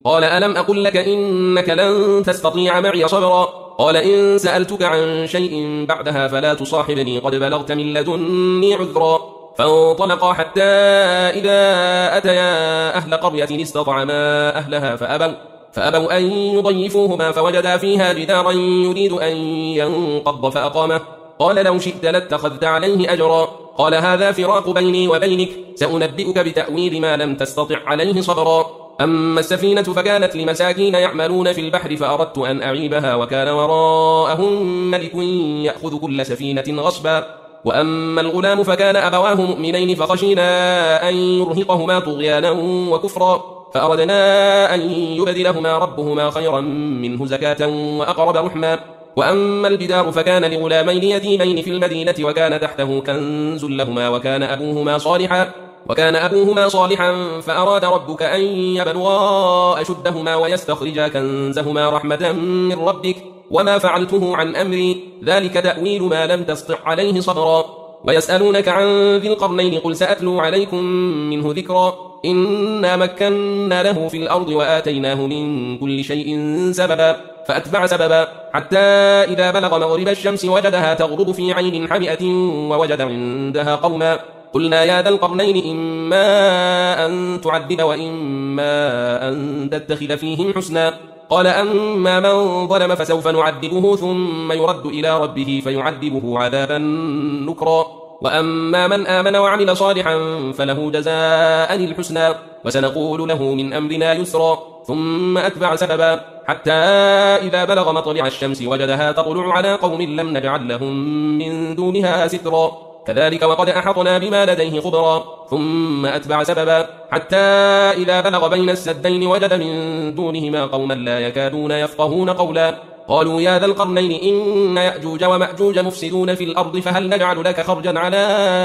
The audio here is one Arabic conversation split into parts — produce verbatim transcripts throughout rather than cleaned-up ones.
قال ألم أقل لك إنك لن تستطيع معي صبرا قال إن سألتك عن شيء بعدها فلا تصاحبني قد بلغت من لدني عذرا فانطلقا حتى إذا أتيا أهل قرية استطعما أهلها فأبوا, فأبوا أن يضيفوهما فوجدا فيها جدارا يريد أن ينقض فأقامه قال لو شئت لاتخذت عليه أجرا قال هذا فراق بيني وبينك سأنبئك بتأويل ما لم تستطع عليه صبرا أما السفينة فكانت لمساكين يعملون في البحر فأردت أن أعيبها وكان وراءهم ملك يأخذ كل سفينة غصبا وأما الغلام فكان أبواه مؤمنين فخشينا أن يرهقهما طغيانا وكفرا فأردنا أن يبدلهما ربهما خيرا منه زكاة وأقرب رحما وأما الجدار فكان لغلامين يتيمين في المدينة وكان تحته كنز لهما وكان أبوهما صالحا وكان أبوهما صالحا فأراد ربك أن يبلغا أشدهما ويستخرجا كنزهما رحمة من ربك وما فعلته عن أمري ذلك تأويل ما لم تستطع عليه صبرا ويسألونك عن ذي القرنين قل سأتلو عليكم منه ذكرا إنا مكنا له في الأرض وآتيناه من كل شيء سببا فأتبع سببا حتى إذا بلغ مغرب الشمس وجدها تغرب في عين حمئة ووجد عندها قوما قلنا يا ذا القرنين إما أن تعذب وإما أن تتخذ فيهم حسنا قال أما من ظلم فسوف نعذبه ثم يرد إلى ربه فيعذبه عذابا نكرا وأما من آمن وعمل صالحا فله جزاء الحسنى وسنقول له من أمرنا يسرا ثم أتبع سببا حتى إذا بلغ مطلع الشمس وجدها تطلع على قوم لم نجعل لهم من دونها سترا كذلك وقد أحطنا بما لديه خبرا ثم أتبع سببا حتى إذا بلغ بين السدين وجد من دونهما قوما لا يكادون يفقهون قولا قالوا يا ذا القرنين إن يأجوج ومأجوج مفسدون في الأرض فهل نجعل لك خرجا على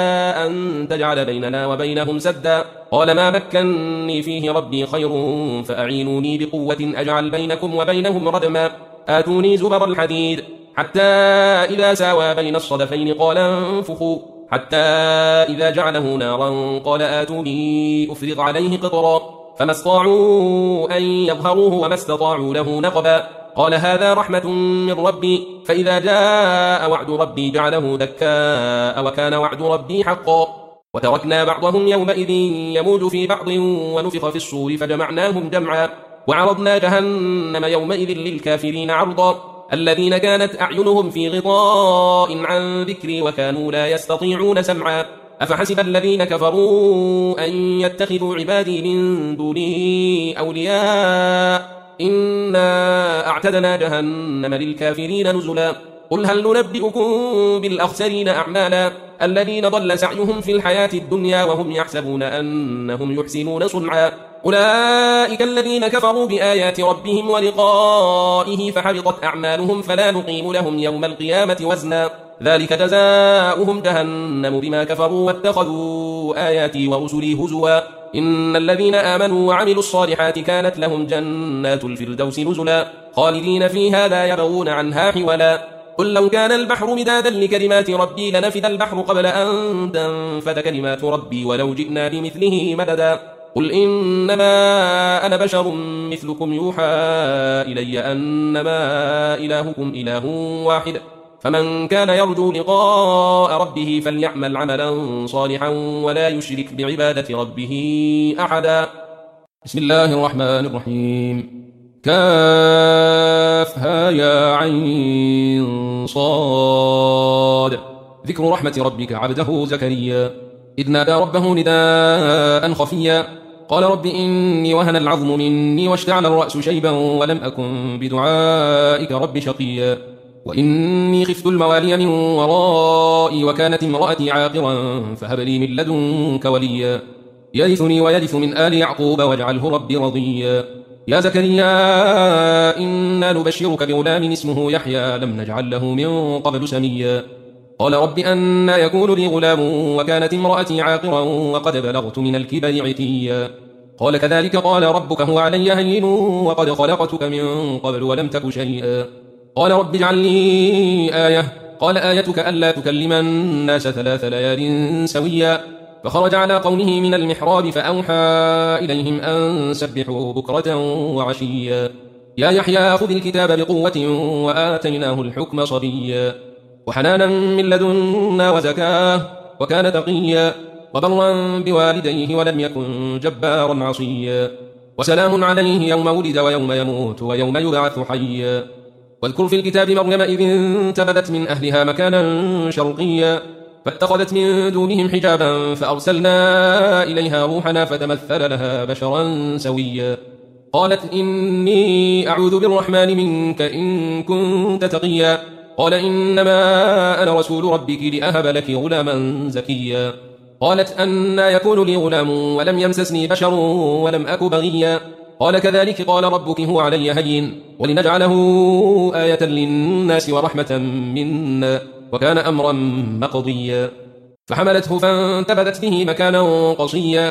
أن تجعل بيننا وبينهم سدا قال ما مكنني فيه ربي خير فأعينوني بقوة أجعل بينكم وبينهم ردما آتوني زبر الحديد حتى إذا ساوى بين الصدفين قال انفخوا حتى إذا جعله نارا قال آتوني أفرغ عليه قطرا فما استطاعوا أن يظهروه وما استطاعوا له نقبا قال هذا رحمة من ربي فإذا جاء وعد ربي جعله دكاء وكان وعد ربي حقا وتركنا بعضهم يومئذ يموج في بعض ونفخ في الصور فجمعناهم جمعا وعرضنا جهنم يومئذ للكافرين عرضا الذين كانت أعينهم في غطاء عن ذكري وكانوا لا يستطيعون سمعا أفحسب الذين كفروا أن يتخذوا عبادي من دوني أولياء إنا أعتدنا جهنم للكافرين نزلا قل هل ننبئكم بالأخسرين أعمالا الذين ضل سعيهم في الحياة الدنيا وهم يحسبون أنهم يحسنون صنعا أولئك الذين كفروا بآيات ربهم ولقائه فحبطت أعمالهم فلا نقيم لهم يوم القيامة وزنا ذلك جزاؤهم جهنم بما كفروا واتخذوا آياتي ورسلي هزوا إن الذين آمنوا وعملوا الصالحات كانت لهم جنات الفردوس نزلا خالدين فيها لا يبغون عنها حولا قل لو كان البحر مدادا لكلمات ربي لنفد البحر قبل أن تنفد كلمات ربي ولو جئنا بمثله مددا قل إنما أنا بشر مثلكم يوحى إلي أنما إلهكم إله واحد فمن كان يرجو لقاء ربه فليعمل عملا صالحا ولا يشرك بعبادة ربه أحدا بسم الله الرحمن الرحيم كافها يا عين صاد ذكر رحمة ربك عبده زكريا إذ نادى ربه نداء خفيا قال رب إني وهن العظم مني واشتعل الرأس شيبا ولم أكن بدعائك رب شقيا وإني خفت الموالي من ورائي وكانت امرأتي عاقرا فهب لي من لدنك وليا يرثني ويرث من آل يعقوب واجعله ربي رضيا يا زكريا إنا نبشرك بغلام اسمه يحيى لم نجعل له من قبل سميا قال رب أنى يكون لي غلام وكانت امرأتي عاقرا وقد بلغت من الكبر عتيا قال كذلك قال ربك هو علي هين وقد خلقتك من قبل ولم تك شيئا قال رب اجعل لي آية قال آيتك ألا تكلم الناس ثلاث ليال سويا فخرج على قومه من المحراب فأوحى إليهم أن سبحوا بكرة وعشيا يا يحيى خذ الكتاب بقوة وآتيناه الحكم صبيا وحنانا من لدنا وزكاه وكان تقيا وبرا بوالديه ولم يكن جبارا عصيا وسلام عليه يوم ولد ويوم يموت ويوم يبعث حيا واذكر في الكتاب مريم إذ انتبذت من أهلها مكانا شرقيا فاتخذت من دونهم حجابا فأرسلنا إليها روحنا فتمثل لها بشرا سويا قالت إني أعوذ بالرحمن منك إن كنت تقيا قال إنما أنا رسول ربك لأهب لك غلاما زكيا قالت أنى يكون لي غلام ولم يمسسني بشر ولم أك بغيا قال كذلك قال ربك هو علي هين ولنجعله آية للناس ورحمة منا وكان أمرا مقضيا فحملته فانتبذت به مكانا قصيا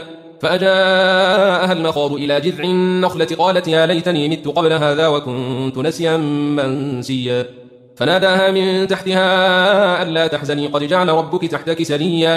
فأجاءها المخاض إلى جذع النخلة قالت يا ليتني مت قبل هذا وكنت نسيا منسيا فناداها من تحتها ألا تحزني قد جعل ربك تحتك سريا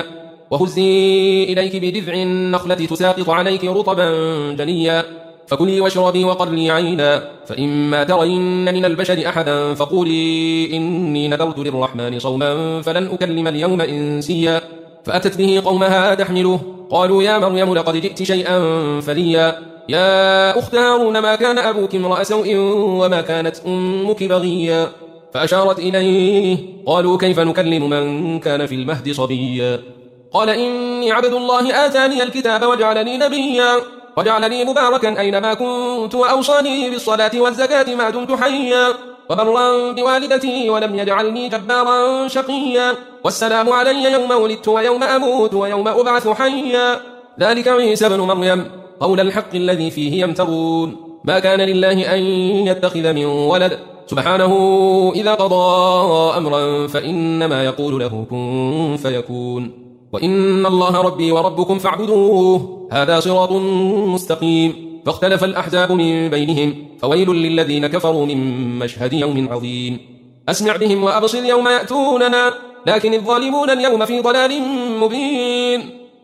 وهزي إليك بجذع النخلة تساقط عليك رطبا جنيا فكلي واشربي وقري عينا فإما ترين من البشر أحدا فقولي إني نذرت للرحمن صوما فلن أكلم اليوم إنسيا فأتت به قومها تحمله قالوا يا مريم لقد جئت شيئا فريا يا أخت هارون ما كان أبوك امرأ سوء وما كانت أمك بغيا فأشارت إليه قالوا كيف نكلم من كان في المهد صبيا قال إني عبد الله آتاني الكتاب وجعلني نبيا وجعلني مباركا أينما كنت وأوصاني بالصلاة والزكاة ما دمت حيا وبرا بوالدتي ولم يجعلني جبارا شقيا والسلام علي يوم ولدت ويوم أموت ويوم أبعث حيا ذلك عيسى بن مريم قول الحق الذي فيه يمترون ما كان لله أن يتخذ من ولد سبحانه إذا قضى أمرا فإنما يقول له كن فيكون وإن الله ربي وربكم فاعبدوه هذا صراط مستقيم فاختلف الأحزاب من بينهم فويل للذين كفروا من مشهد يوم عظيم أسمع بهم وأبصر يوم يأتوننا لكن الظالمون اليوم في ضلال مبين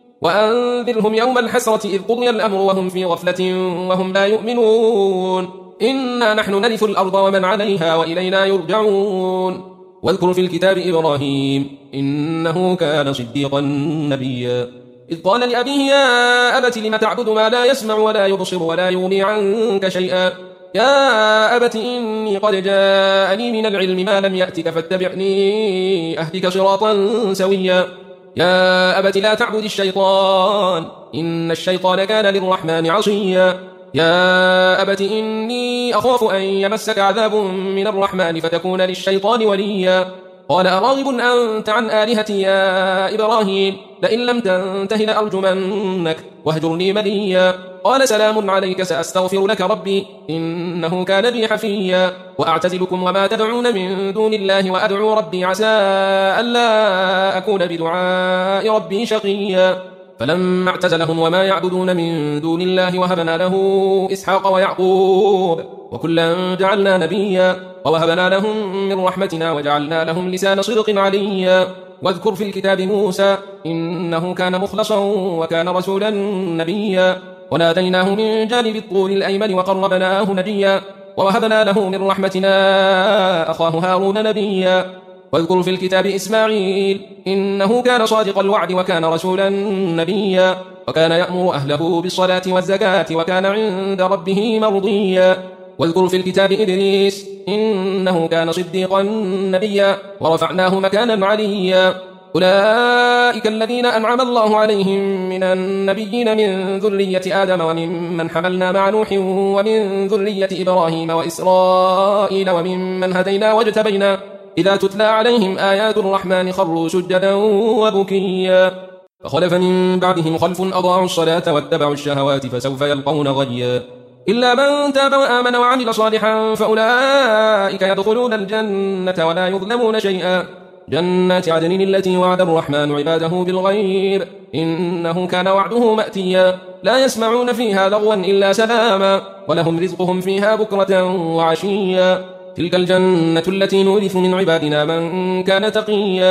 وأنذرهم يوم الحسرة إذ قضي الأمر وهم في غفلة وهم لا يؤمنون إنا نحن نرث الأرض ومن عليها وإلينا يرجعون واذكر في الكتاب إبراهيم إنه كان صديقا نبيا إذ قال لأبيه يا أبت لم تعبد ما لا يسمع ولا يبصر ولا يغني عنك شيئا يا أبت إني قد جاءني من العلم ما لم يأتك فاتبعني أهدك صراطا سويا يا أبت لا تعبد الشيطان إن الشيطان كان للرحمن عصيا يا أبت إني أخاف أن يمسك عذاب من الرحمن فتكون للشيطان وليا قال أراغب أنت عن آلهتي يا إبراهيم لئن لم تنته لأرجمنك واهجرني مليا قال سلام عليك سأستغفر لك ربي إنه كان بي حفيا وأعتزلكم وما تدعون من دون الله وأدعو ربي عسى ألا أكون بدعاء ربي شقيا فلما اعتزلهم وما يعبدون من دون الله وهبنا له إسحاق ويعقوب وكلا جعلنا نبيا ووهبنا لهم من رحمتنا وجعلنا لهم لسان صدق عليا واذكر في الكتاب موسى إنه كان مخلصا وكان رسولا نبيا وناديناه من جانب الطور الأيمن وقربناه نجيا ووهبنا له من رحمتنا أخاه هارون نبيا واذكر في الكتاب إسماعيل إنه كان صادق الوعد وكان رسولا نبيا وكان يأمر أهله بالصلاة والزكاة وكان عند ربه مرضيا واذكر في الكتاب إدريس إنه كان صديقا نبيا ورفعناه مكانا عليا أولئك الذين أنعم الله عليهم من النبيين من ذرية آدم وممن حملنا مع نوح ومن ذرية إبراهيم وإسرائيل وممن هدينا واجتبينا إذا تتلى عليهم آيات الرحمن خروا سجدا وبكيا فخلف من بعدهم خلف أضاعوا الصلاة واتبعوا الشهوات فسوف يلقون غيا إلا من تاب وآمن وعمل صالحا فأولئك يدخلون الجنة ولا يظلمون شيئا جنات عدن التي وعد الرحمن عباده بالغيب إنه كان وعده مأتيا لا يسمعون فيها لغوا إلا سلاما ولهم رزقهم فيها بكرة وعشيا تلك الجنة التي نورث من عبادنا من كان تقيا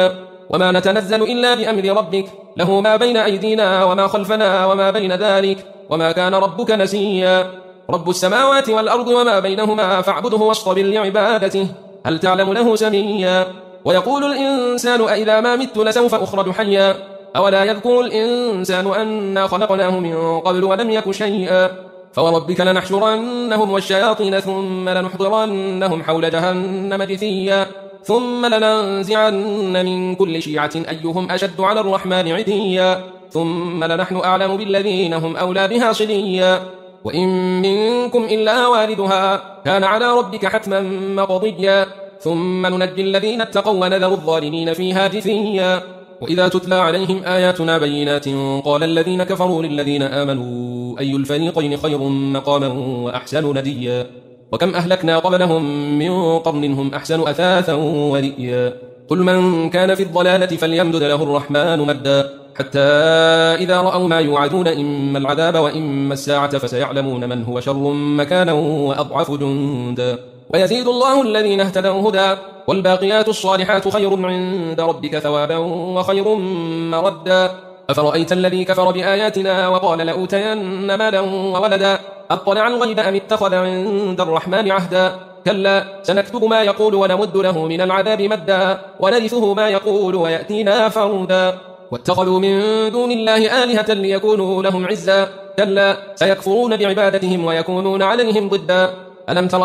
وما نتنزل إلا بأمر ربك له ما بين أيدينا وما خلفنا وما بين ذلك وما كان ربك نسيا رب السماوات والأرض وما بينهما فاعبده واصطبر لعبادته هل تعلم له سميا ويقول الإنسان أإذا ما مت لسوف أخرج حيا أولا يذكر الإنسان أنا خلقناه من قبل ولم يك شيئا فوربك لنحشرنهم والشياطين ثم لنحضرنهم حول جهنم جثيا ثم لننزعن من كل شيعة أيهم أشد على الرحمن عتيا ثم لنحن أعلم بالذين هم أولى بها صليا وإن منكم إلا واردها كان على ربك حتما مقضيا ثم ننجي الذين اتقوا ونذر الظالمين فيها جثيا وإذا تتلى عليهم آياتنا بينات قال الذين كفروا للذين آمنوا أي الفريقين خير مقاما وأحسن نديا وكم أهلكنا قبلهم من قرن هم أحسن أثاثا ورئيا قل من كان في الضلالة فليمدد له الرحمن مدا حتى إذا رأوا ما يوعدون إما العذاب وإما الساعة فسيعلمون من هو شر مكانا وأضعف جندا ويزيد الله الذين اهتدوا هدى والباقيات الصالحات خير عند ربك ثوابا وخير مردا أفرأيت الذي كفر بآياتنا وقال لأوتين مالا وولدا أطلع الغيب أم اتخذ عند الرحمن عهدا كلا سنكتب ما يقول ونمد له من العذاب مدا ونرثه ما يقول ويأتينا فردا واتخذوا من دون الله آلهة ليكونوا لهم عزا كلا سيكفرون بعبادتهم ويكونون عليهم ضدا ألم تر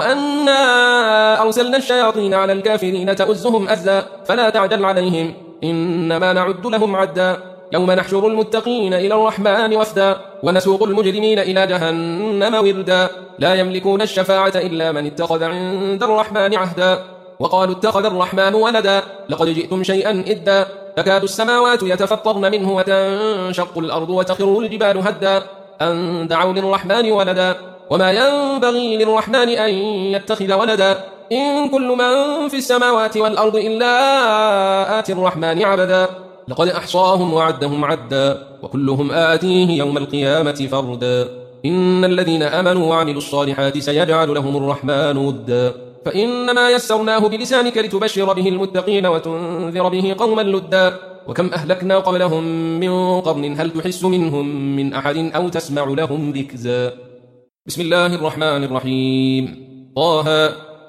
أنا أرسلنا الشياطين على الكافرين تؤزهم أزا فلا تعجل عليهم إنما نعد لهم عدا يوم نحشر المتقين إلى الرحمن وفدا ونسوق المجرمين إلى جهنم وردا لا يملكون الشفاعة إلا من اتخذ عند الرحمن عهدا وقالوا اتخذ الرحمن ولدا لقد جئتم شيئا إدا تكاد السماوات يتفطرن منه وتنشق الأرض وتخر الجبال هدا أن دعوا للرحمن ولدا وما ينبغي للرحمن أن يتخذ ولدا إن كل من في السماوات والأرض إلا آتي الرحمن عبدا لقد أحصاهم وعدهم عدا وكلهم آتيه يوم القيامة فردا إن الذين آمنوا وعملوا الصالحات سيجعل لهم الرحمن ودا فإنما يسرناه بلسانك لتبشر به المتقين وتنذر به قوما لدا وكم أهلكنا قبلهم من قرن هل تحس منهم من أحد أو تسمع لهم ركزا بسم الله الرحمن الرحيم طه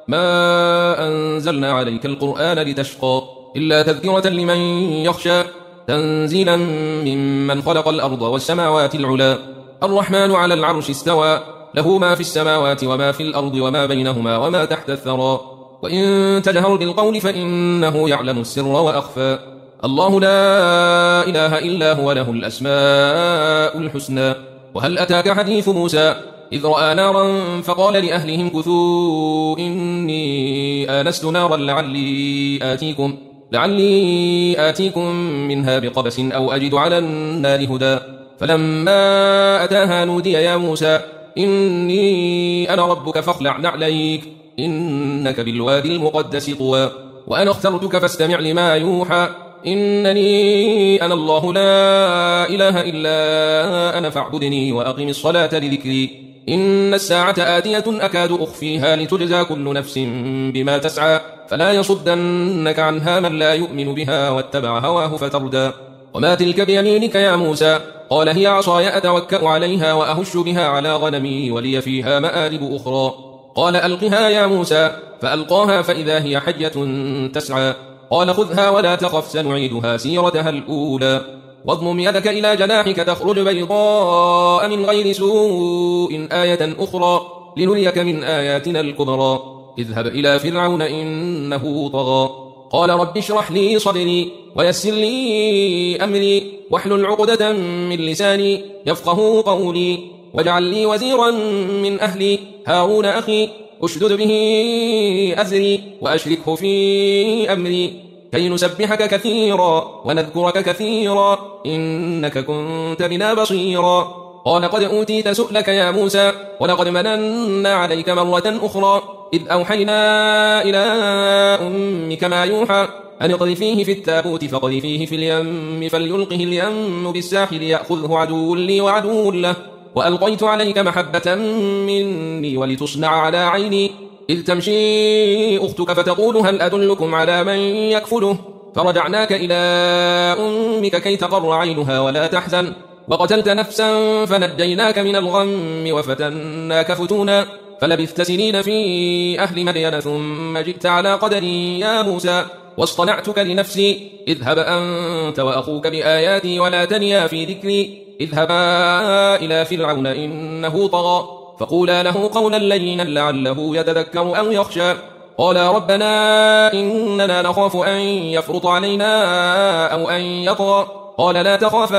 ما أنزلنا عليك القرآن لتشقى إلا تذكرة لمن يخشى تنزيلا ممن خلق الأرض والسماوات العلا الرحمن على العرش استوى له ما في السماوات وما في الأرض وما بينهما وما تحت الثرى وإن تجهر بالقول فإنه يعلم السر وأخفى الله لا إله إلا هو له الأسماء الحسنى وهل أتاك حديث موسى إذ رأى نارا فقال لأهلهم كثوا إني آنست نارا لعلي آتيكم لعلي آتيكم منها بقبس أو أجد على النار هدى فلما أتاها نودي يا موسى إني أنا ربك فاخلع نعليك إنك بالوادي المقدس طوى وأنا اخترتك فاستمع لما يوحى إنني أنا الله لا إله إلا أنا فاعبدني وأقم الصلاة لذكري إن الساعة آتية أكاد أخفيها لتجزى كل نفس بما تسعى فلا يصدنك عنها من لا يؤمن بها واتبع هواه فتردى وما تلك بيمينك يا موسى قال هي عصاي أتوكأ عليها وأهش بها على غنمي ولي فيها مآرب أخرى قال ألقها يا موسى فألقاها فإذا هي حية تسعى قال خذها ولا تخف سنعيدها سيرتها الأولى واضمم يدك إلى جناحك تخرج بيضاء من غير سوء آية أخرى لنريك من آياتنا الكبرى اذهب إلى فرعون إنه طغى قال رب اشرح لي صدري ويسر لي أمري واحلل عقدة من لساني يفقه قولي واجعل لي وزيرا من أهلي هارون أخي أشدد به أزري وأشركه في أمري كي نسبحك كثيرا ونذكرك كثيرا إنك كنت بنا بصيرا قال قد أوتيت سؤلك يا موسى ولقد مننا عليك مرة أخرى إذ أوحينا إلى أمك ما يوحى أن اقذفيه في التابوت فاقذفيه في اليم فليلقه اليم بالساحل يأخذه عدو لي وعدو له وألقيت عليك محبة مني ولتصنع على عيني إذ تمشي أختك فتقول هل أدلكم على من يكفله فرجعناك إلى أمك كي تقر عينها ولا تحزن، وقتلت نفسا فنجيناك من الغم وفتناك فتونا، فلبثت سنين في أهل مدين ثم جئت على قدري يا موسى، واصطنعتك لنفسي، اذهب أنت وأخوك بآياتي ولا تنيا في ذكري، اذهبا إلى فرعون إنه طغى، فقولا له قولا لينا لعله يتذكر أو يخشى. قالا ربنا إننا نخاف أن يفرط علينا أو أن يطغى، قال لا تخافا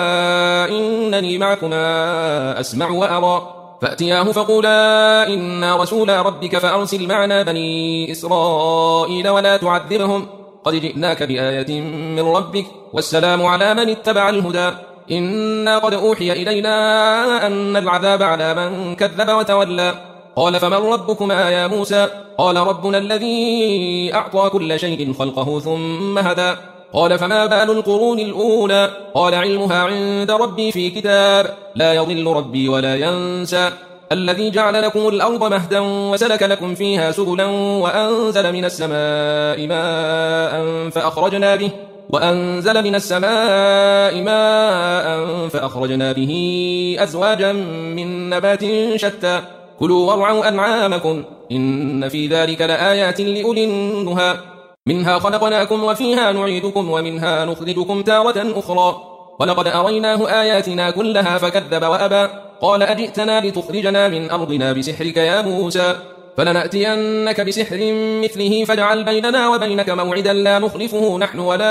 إنني معكما أسمع وأرى، فأتياه فقولا إنا رسولا ربك فأرسل معنا بني إسرائيل ولا تعذبهم، قد جئناك بآية من ربك، والسلام على من اتبع الهدى، إنا قد أوحي إلينا أن العذاب على من كذب وتولى. قال فمن ربكما يا موسى؟ قال ربنا الذي أعطى كل شيء خلقه ثم هدى. قال فما بال القرون الأولى؟ قال علمها عند ربي في كتاب، لا يضل ربي ولا ينسى، الذي جعل لكم الأرض مهدا وسلك لكم فيها سبلا وأنزل من السماء ماء فأخرجنا به وأنزل من السماء ماء فأخرجنا به أزواجا من نبات شتى، كلوا وارعوا أنعامكم إن في ذلك لآيات لأولي النهى، منها خلقناكم وفيها نعيدكم ومنها نخرجكم تارة أخرى، ولقد أريناه آياتنا كلها فكذب وأبى، قال أجئتنا لتخرجنا من أرضنا بسحرك يا موسى، فلنأتينك بسحر مثله فاجعل بيننا وبينك موعدا لا نخلفه نحن ولا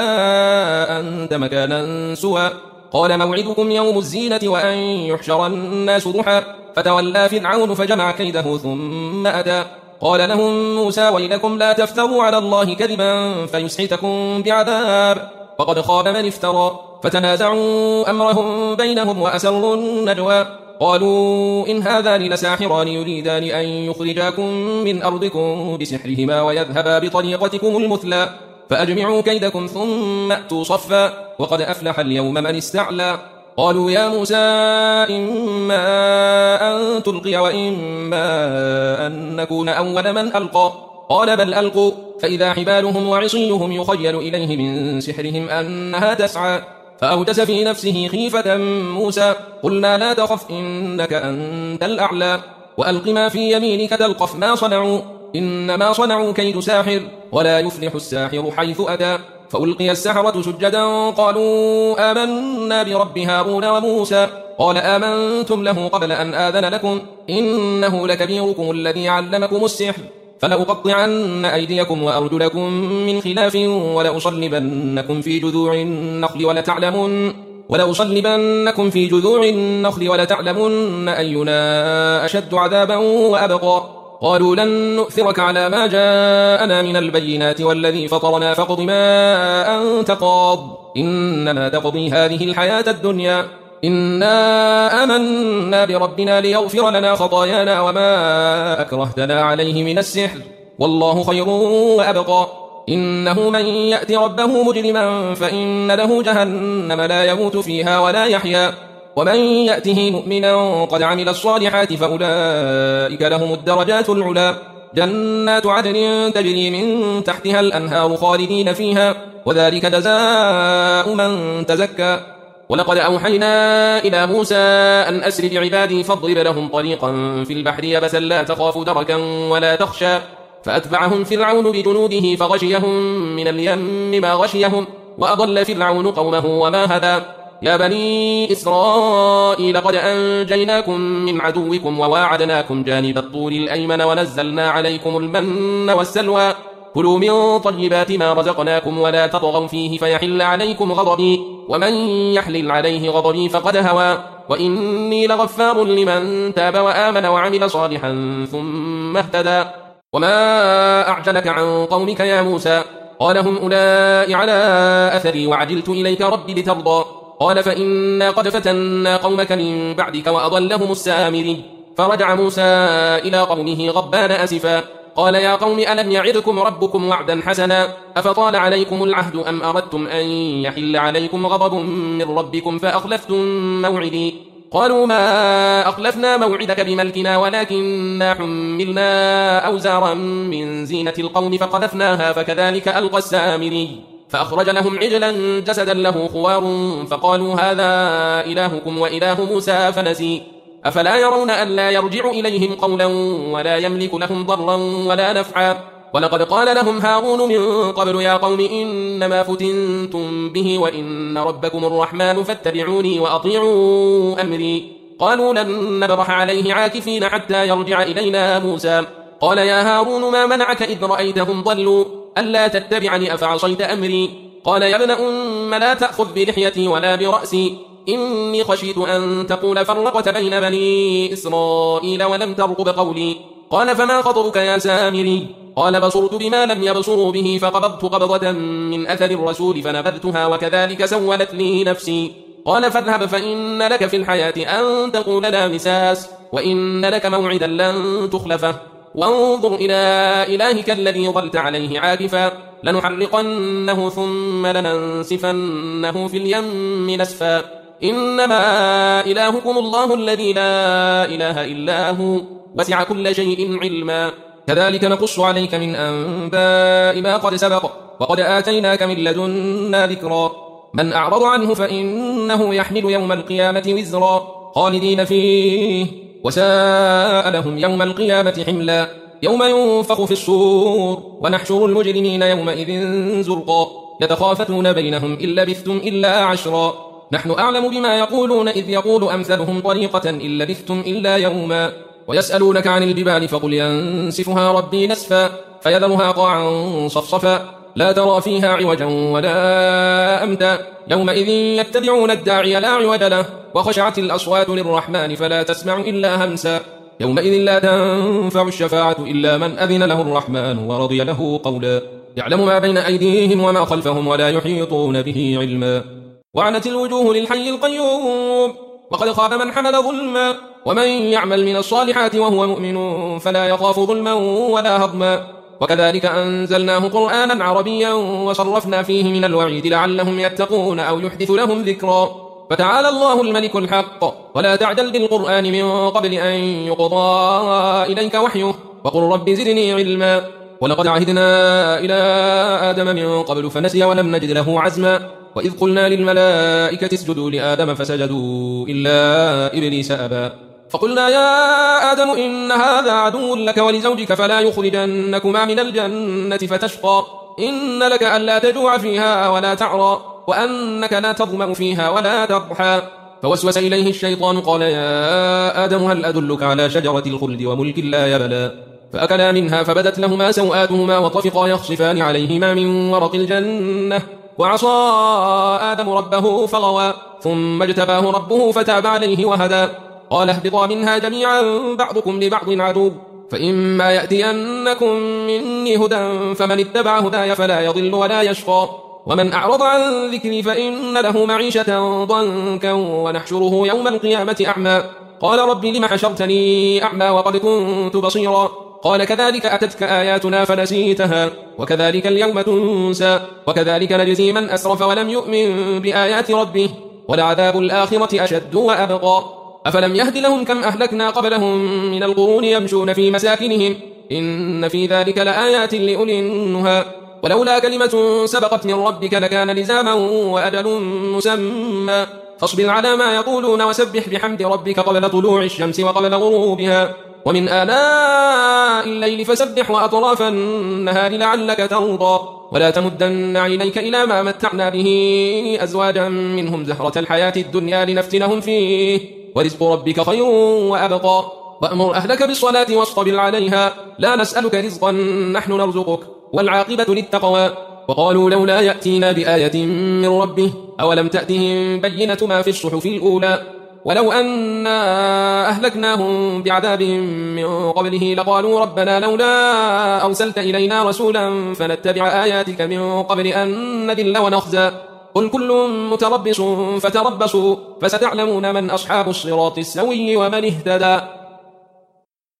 أنت مكانا سوى. قال موعدكم يوم الزينة وأن يحشر الناس ضحى، فتولى فرعون فجمع كيده ثم أتى. قال لهم موسى ويلكم لا تفتروا على الله كذبا فيسحتكم بعذاب، وقد خاب من افترى، فتنازعوا أمرهم بينهم وأسروا النجوى، قالوا إن هذان لساحران يريدان أن يخرجاكم من أرضكم بسحرهما ويذهبا بطريقتكم المثلى، فأجمعوا كيدكم ثم أتوا صفا، وقد أفلح اليوم من استعلى. قالوا يا موسى إما أن تلقي وإما أن نكون أول من ألقى، قال بل ألقوا، فإذا حبالهم وعصيهم يخيل إليه من سحرهم أنها تسعى، فأوجس في نفسه خيفة موسى، قلنا لا تخف إنك أنت الأعلى، وألق ما في يمينك تلقف ما صنعوا، إنما صنعوا كيد ساحر، ولا يفلح الساحر حيث أتى. فألقي السحرة سجدا قالوا آمنا برب هارون وموسى، قال آمنتم له قبل أن آذن لكم، إنه لكبيركم الذي علمكم السحر، فلأقطعن أيديكم وأرجلكم من خلاف ولأصلبنكم في جذوع النخل ولتعلمن ولأصلبنكم في جذوع النخل ولتعلمن أينا أشد عذابا وأبقى. قالوا لن نؤثرك على ما جاءنا من البينات والذي فطرنا فاقض ما أنت قاض، إنما تقضي هذه الحياة الدنيا، إنا آمنا بربنا ليغفر لنا خطايانا وما أكرهتنا عليه من السحر، والله خير وأبقى. إنه من يأت ربه مجرما فإن له جهنم لا يموت فيها ولا يحيا، ومن يأته مؤمنا قد عمل الصالحات فأولئك لهم الدرجات العلا، جنات عدن تجري من تحتها الأنهار خالدين فيها، وذلك جزاء من تزكى. ولقد أوحينا إلى موسى أن أسر بعبادي فاضرب لهم طريقا في البحر يبسا لا تخاف دركا ولا تخشى، فأتبعهم فرعون بجنوده فغشيهم من اليم ما غشيهم، وأضل فرعون قومه وما هدى. يا بني إسرائيل قد أنجيناكم من عدوكم وواعدناكم جانب الطور الأيمن ونزلنا عليكم المن والسلوى، كلوا من طيبات ما رزقناكم ولا تطغوا فيه فيحل عليكم غضبي، ومن يحلل عليه غضبي فقد هوى، وإني لغفار لمن تاب وآمن وعمل صالحا ثم اهتدى. وما أعجلك عن قومك يا موسى؟ قال هم أولئك على أثري وعجلت إليك ربي لترضى. قال فإنا قد فتنا قومك من بعدك وأضلهم السامري. فرجع موسى إلى قومه غضبان أسفا، قال يا قوم ألم يعدكم ربكم وعدا حسنا، أفطال عليكم العهد أم أردتم أن يحل عليكم غضب من ربكم فأخلفتم موعدي؟ قالوا ما أخلفنا موعدك بملكنا ولكننا حملنا أوزارا من زينة القوم فقذفناها فكذلك ألقى السامري. فأخرج لهم عجلا جسدا له خوار فقالوا هذا إلهكم وإله موسى فنسي أفلا يرون أن لا يرجع إليهم قولا ولا يملك لهم ضرا ولا نفعا ولقد قال لهم هارون من قبل يا قوم إنما فتنتم به وإن ربكم الرحمن فاتبعوني وأطيعوا أمري قالوا لن نبرح عليه عاكفين حتى يرجع إلينا موسى قال يا هارون ما منعك إذ رأيتهم ضلوا ألا تتبعني أفعصيت أمري قال يا ابن أم لا تأخذ بلحيتي ولا برأسي إني خشيت أن تقول فرقت بين بني إسرائيل ولم ترقب قولي قال فما خطرك يا سامري قال بصرت بما لم يبصروا به فقبضت قبضة من أثر الرسول فنبذتها وكذلك سولت لي نفسي قال فاذهب فإن لك في الحياة أن تقول لا مساس وإن لك موعدا لن تخلفه وانظر إلى إلهك الذي ظلت عليه عاكفا لنحرقنه ثم لننسفنه في اليم نسفا إنما إلهكم الله الذي لا إله إلا هو وسع كل شيء علما كذلك نقص عليك من أنباء ما قد سبق وقد آتيناك من لدنا ذكرا من أعرض عنه فإنه يحمل يوم القيامة وزرا خالدين فيه وساء لهم يوم القيامة حملا يوم ينفخ في الصور ونحشر المجرمين يومئذ زرقا يتخافتون بينهم إن لبثتم إلا عشرا نحن أعلم بما يقولون إذ يقول أمثلهم طريقة إن لبثتم إلا يوما ويسألونك عن الجبال فقل ينسفها ربي نسفا فيذرها قاعا صفصفا لا ترى فيها عوجا ولا أمتا يومئذ يتبعون الداعي لا عوج له وخشعت الأصوات للرحمن فلا تسمع إلا همسا يومئذ لا تنفع الشفاعة إلا من أذن له الرحمن ورضي له قولا يعلم ما بين أيديهم وما خلفهم ولا يحيطون به علما وعنت الوجوه للحي القيوم وقد خاب من حمل ظلما ومن يعمل من الصالحات وهو مؤمن فلا يخاف ظلما ولا هضما وكذلك أنزلناه قرآنا عربيا وصرفنا فيه من الوعيد لعلهم يتقون أو يحدث لهم ذكرا فتعالى الله الملك الحق ولا تعجل بالقرآن من قبل أن يقضى إليك وحيه وقل رب زدني علما ولقد عهدنا إلى آدم من قبل فنسي ولم نجد له عزما وإذ قلنا للملائكة اسجدوا لآدم فسجدوا إلا إبليس أبى فقلنا يا آدم إن هذا عدو لك ولزوجك فلا يخرجنكما من الجنة فتشقى إن لك ألا تجوع فيها ولا تعرى وأنك لا تظمأ فيها ولا تضحى فوسوس إليه الشيطان قال يا آدم هل أدلك على شجرة الخلد وملك لا يبلى فأكلا منها فبدت لهما سوآتهما وطفقا يخصفان عليهما من ورق الجنة وعصى آدم ربه فغوى ثم اجتباه ربه فتاب عليه وهدى قال اهبطا منها جميعا بعضكم لبعض عدو فإما يأتينكم مني هدى فمن اتبع هداي فلا يضل ولا يشقى ومن أعرض عن ذكري فإن له معيشة ضنكا ونحشره يوم القيامة أعمى قال رب لم حشرتني أعمى وقد كنت بصيرا قال كذلك أتتك آياتنا فنسيتها وكذلك اليوم تنسى وكذلك نجزي من أسرف ولم يؤمن بآيات ربه ولعذاب الآخرة أشد وأبقى أفلم يهد لهم كم أهلكنا قبلهم من القرون يمشون في مساكنهم إن في ذلك لآيات لأولي النهى ولولا كلمة سبقت من ربك لكان لزاما وأجل مسمى فاصبر على ما يقولون وسبح بحمد ربك قبل طلوع الشمس وقبل غروبها ومن آناء الليل فسبح وأطراف النهار لعلك ترضى ولا تمدن عينيك إلى ما متعنا به أزواجا منهم زهرة الحياة الدنيا لنفتنهم فيه ورزق ربك خير وأبقى وأمر أهلك بالصلاة واصطبر عليها لا نسألك رزقا نحن نرزقك والعاقبة للتقوى وقالوا لولا يأتينا بآية من ربه أولم تأتهم بينة ما في الصحف الأولى ولو أنا أهلكناهم بعذاب من قبله لقالوا ربنا لولا أرسلت إلينا رسولا فنتبع آياتك من قبل أن نذل ونخزى قل كل متربص فتربصوا فستعلمون من أصحاب الصراط السوي ومن اهتدى